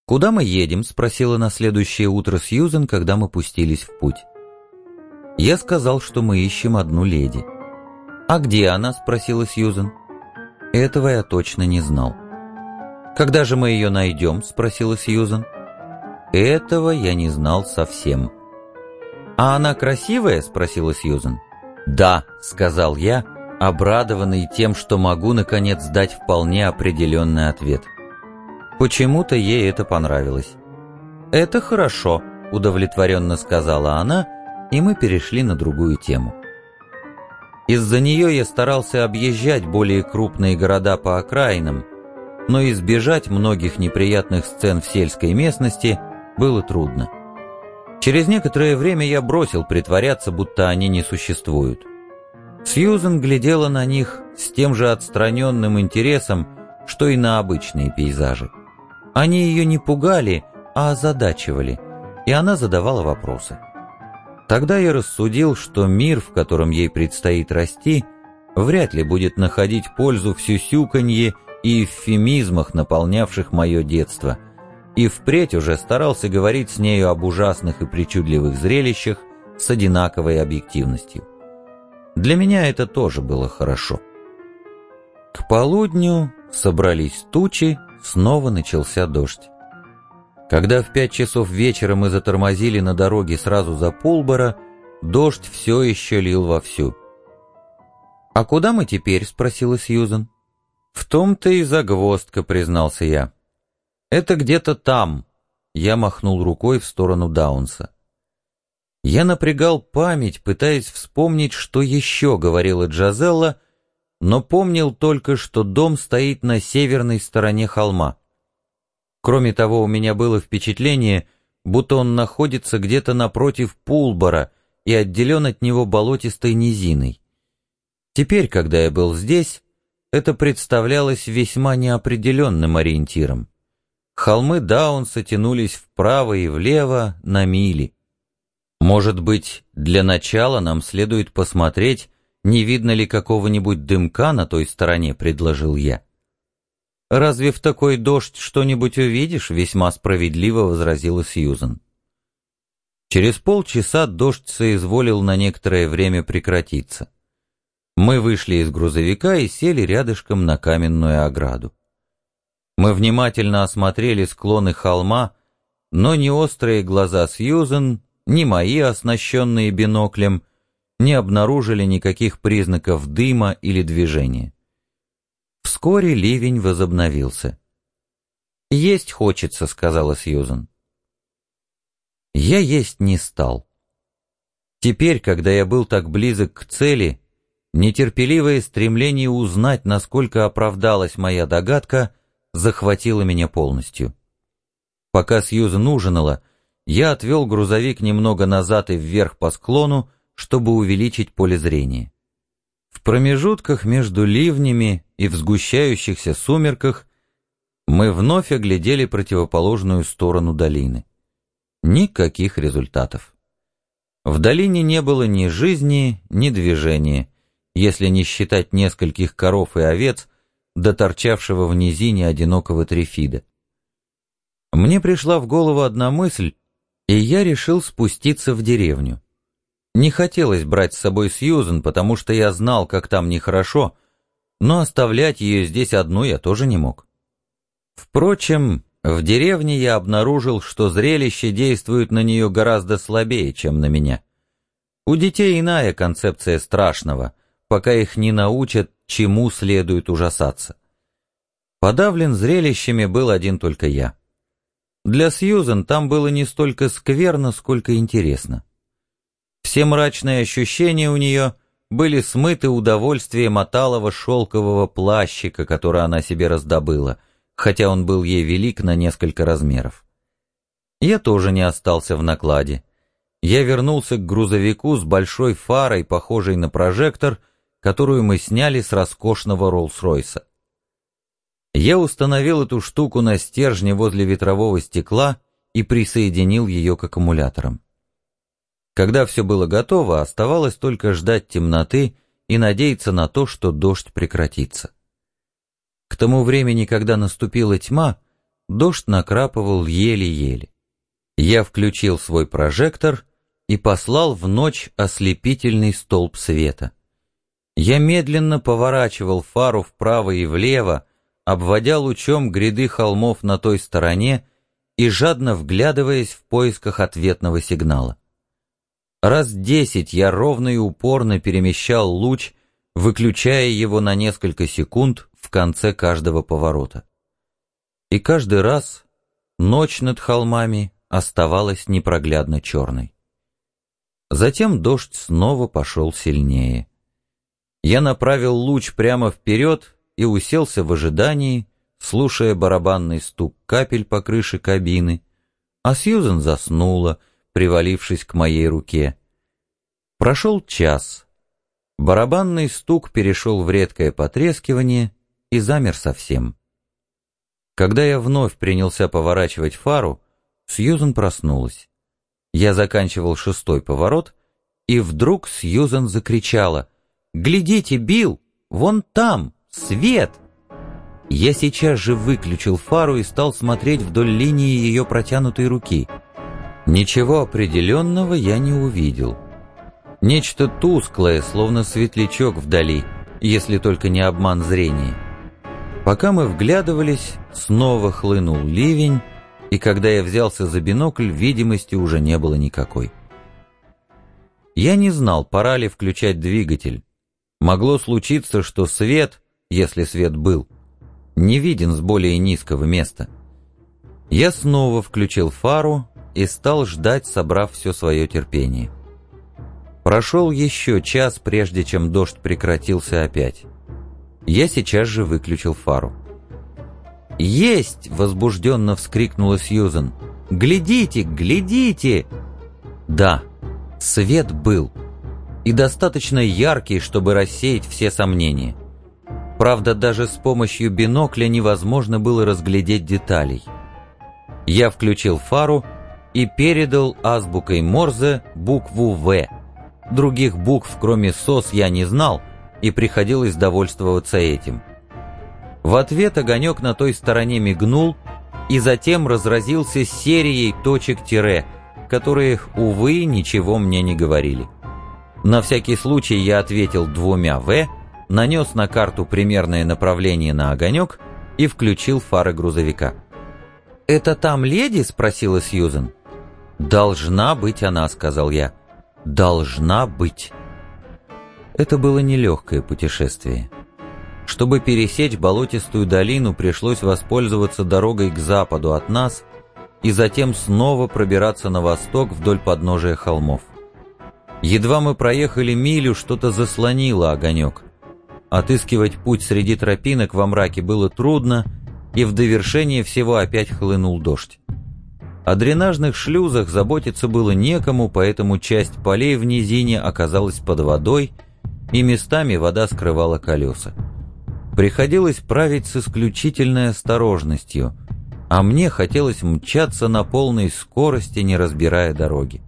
«Куда мы едем?» — спросила на следующее утро Сьюзен, когда мы пустились в путь. Я сказал, что мы ищем одну леди. «А где она?» — спросила Сьюзен. Этого я точно не знал. «Когда же мы ее найдем?» — спросила Сьюзен. Этого я не знал совсем. «А она красивая?» — спросила Сьюзен. «Да», — сказал я, обрадованный тем, что могу, наконец, дать вполне определенный ответ. Почему-то ей это понравилось. «Это хорошо», — удовлетворенно сказала она, и мы перешли на другую тему. Из-за нее я старался объезжать более крупные города по окраинам, но избежать многих неприятных сцен в сельской местности было трудно. Через некоторое время я бросил притворяться, будто они не существуют. Сьюзен глядела на них с тем же отстраненным интересом, что и на обычные пейзажи. Они ее не пугали, а озадачивали, и она задавала вопросы. Тогда я рассудил, что мир, в котором ей предстоит расти, вряд ли будет находить пользу в сюсюканье и эвфемизмах, наполнявших мое детство, и впредь уже старался говорить с нею об ужасных и причудливых зрелищах с одинаковой объективностью. Для меня это тоже было хорошо. К полудню собрались тучи, снова начался дождь. Когда в 5 часов вечера мы затормозили на дороге сразу за Пулборо, дождь все еще лил вовсю. «А куда мы теперь?» — спросила Сьюзен. «В том-то и загвоздка», — признался я. «Это где-то там», — я махнул рукой в сторону Даунса. Я напрягал память, пытаясь вспомнить, что еще говорила Джазелла, но помнил только, что дом стоит на северной стороне холма. Кроме того, у меня было впечатление, будто он находится где-то напротив Пулборо и отделен от него болотистой низиной. Теперь, когда я был здесь, это представлялось весьма неопределенным ориентиром. Холмы Даунса тянулись вправо и влево на мили. Может быть, для начала нам следует посмотреть, не видно ли какого-нибудь дымка на той стороне, предложил я. «Разве в такой дождь что-нибудь увидишь?» — весьма справедливо возразила Сьюзен. Через полчаса дождь соизволил на некоторое время прекратиться. Мы вышли из грузовика и сели рядышком на каменную ограду. Мы внимательно осмотрели склоны холма, но ни острые глаза Сьюзен, ни мои, оснащенные биноклем, не обнаружили никаких признаков дыма или движения. Вскоре ливень возобновился. «Есть хочется», — сказала Сьюзен. Я есть не стал. Теперь, когда я был так близок к цели, нетерпеливое стремление узнать, насколько оправдалась моя догадка, захватило меня полностью. Пока Сьюзен ужинала, я отвел грузовик немного назад и вверх по склону, чтобы увеличить поле зрения. В промежутках между ливнями и в сгущающихся сумерках мы вновь оглядели противоположную сторону долины. Никаких результатов. В долине не было ни жизни, ни движения, если не считать нескольких коров и овец, до торчавшего в низине одинокого трифида. Мне пришла в голову одна мысль, и я решил спуститься в деревню. Не хотелось брать с собой Сьюзен, потому что я знал, как там нехорошо, но оставлять ее здесь одну я тоже не мог. Впрочем, в деревне я обнаружил, что зрелище действует на нее гораздо слабее, чем на меня. У детей иная концепция страшного, пока их не научат, чему следует ужасаться. Подавлен зрелищами был один только я. Для Сьюзен там было не столько скверно, сколько интересно. Все мрачные ощущения у нее были смыты удовольствием от алого шелкового плащика, который она себе раздобыла, хотя он был ей велик на несколько размеров. Я тоже не остался в накладе. Я вернулся к грузовику с большой фарой, похожей на прожектор, которую мы сняли с роскошного Роллс-Ройса. Я установил эту штуку на стержне возле ветрового стекла и присоединил ее к аккумуляторам. Когда все было готово, оставалось только ждать темноты и надеяться на то, что дождь прекратится. К тому времени, когда наступила тьма, Дождь накрапывал еле-еле. Я включил свой прожектор и послал в ночь ослепительный столб света. Я медленно поворачивал фару вправо и влево, обводя лучом гряды холмов на той стороне и жадно вглядываясь в поисках ответного сигнала. Раз 10 я ровно и упорно перемещал луч, выключая его на несколько секунд в конце каждого поворота. И каждый раз ночь над холмами оставалась непроглядно черной. Затем дождь снова пошел сильнее. Я направил луч прямо вперед и уселся в ожидании, слушая барабанный стук капель по крыше кабины, а Сьюзен заснула, привалившись к моей руке. Прошел час. Барабанный стук перешел в редкое потрескивание и замер совсем. Когда я вновь принялся поворачивать фару, Сьюзен проснулась. Я заканчивал 6-й поворот, и вдруг Сьюзен закричала: «Глядите, Билл, вон там, свет!» Я сейчас же выключил фару и стал смотреть вдоль линии ее протянутой руки. Ничего определенного я не увидел. Нечто тусклое, словно светлячок вдали, если только не обман зрения. Пока мы вглядывались, снова хлынул ливень, и когда я взялся за бинокль, видимости уже не было никакой. Я не знал, пора ли включать двигатель. Могло случиться, что свет, если свет был, не виден с более низкого места. Я снова включил фару и стал ждать, собрав все свое терпение. Прошел еще час, прежде чем дождь прекратился опять. Я сейчас же выключил фару. «Есть!» — возбужденно вскрикнула Сьюзен. «Глядите, глядите!» Да, свет был. И достаточно яркий, чтобы рассеять все сомнения. Правда, даже с помощью бинокля невозможно было разглядеть деталей. Я включил фару и передал азбукой Морзе букву «В». Других букв, кроме СОС, я не знал, и приходилось довольствоваться этим. В ответ огонек на той стороне мигнул и затем разразился серией точек-тире, которые, увы, ничего мне не говорили. На всякий случай я ответил 2 «В», нанес на карту примерное направление на огонек и включил фары грузовика. «Это там леди?» — спросила Сьюзен. «Должна быть она», — сказал я. «Должна быть». Это было нелегкое путешествие. Чтобы пересечь болотистую долину, пришлось воспользоваться дорогой к западу от нас и затем снова пробираться на восток вдоль подножия холмов. Едва мы проехали милю, что-то заслонило огонек. Отыскивать путь среди тропинок во мраке было трудно, и в довершение всего опять хлынул дождь. О дренажных шлюзах заботиться было некому, поэтому часть полей в низине оказалась под водой, и местами вода скрывала колеса. Приходилось править с исключительной осторожностью, а мне хотелось мчаться на полной скорости, не разбирая дороги.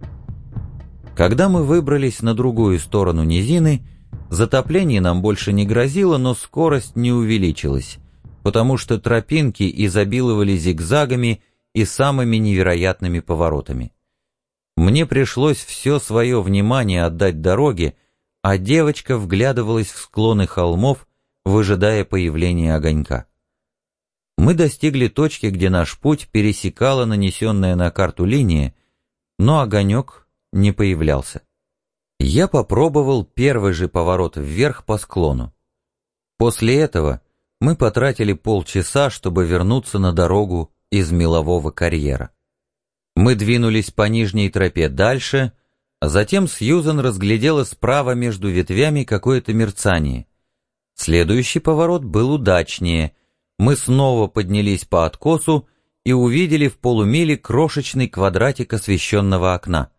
Когда мы выбрались на другую сторону низины, затопление нам больше не грозило, но скорость не увеличилась, потому что тропинки изобиловали зигзагами и самыми невероятными поворотами. Мне пришлось все свое внимание отдать дороге, а девочка вглядывалась в склоны холмов, выжидая появления огонька. Мы достигли точки, где наш путь пересекала нанесенная на карту линия, но огонек не появлялся. Я попробовал первый же поворот вверх по склону. После этого мы потратили полчаса, чтобы вернуться на дорогу из мелового карьера. Мы двинулись по нижней тропе дальше, а затем Сьюзен разглядела справа между ветвями какое-то мерцание. Следующий поворот был удачнее. Мы снова поднялись по откосу и увидели в полумиле крошечный квадратик освещенного окна.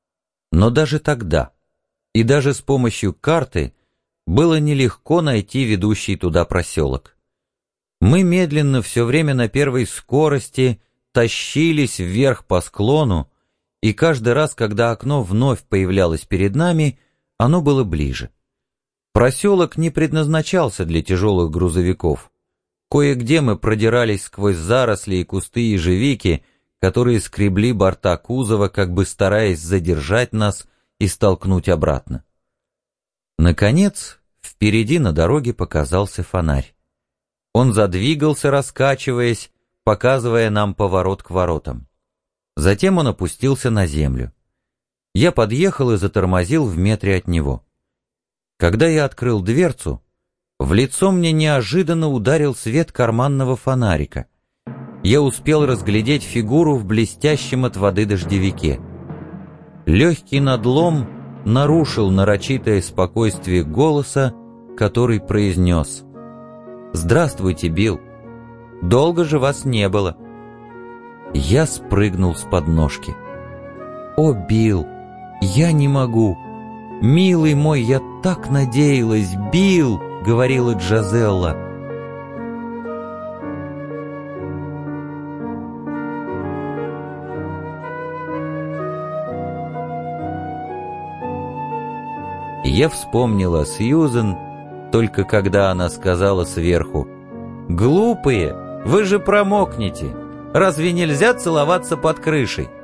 Но даже тогда, и даже с помощью карты, было нелегко найти ведущий туда проселок. Мы медленно все время на первой скорости тащились вверх по склону, и каждый раз, когда окно вновь появлялось перед нами, оно было ближе. Проселок не предназначался для тяжелых грузовиков. Кое-где мы продирались сквозь заросли и кусты ежевики, которые скребли борта кузова, как бы стараясь задержать нас и столкнуть обратно. Наконец, впереди на дороге показался фонарь. Он задвигался, раскачиваясь, показывая нам поворот к воротам. Затем он опустился на землю. Я подъехал и затормозил в метре от него. Когда я открыл дверцу, в лицо мне неожиданно ударил свет карманного фонарика. Я успел разглядеть фигуру в блестящем от воды дождевике. Легкий надлом нарушил нарочитое спокойствие голоса, который произнес: «Здравствуйте, Билл. Долго же вас не было». Я спрыгнул с подножки. «О, Билл, я не могу. Милый мой, я так надеялась, Билл», — говорила Джазелла. Я вспомнила Сьюзен, только когда она сказала сверху: «Глупые, вы же промокнете. Разве нельзя целоваться под крышей?»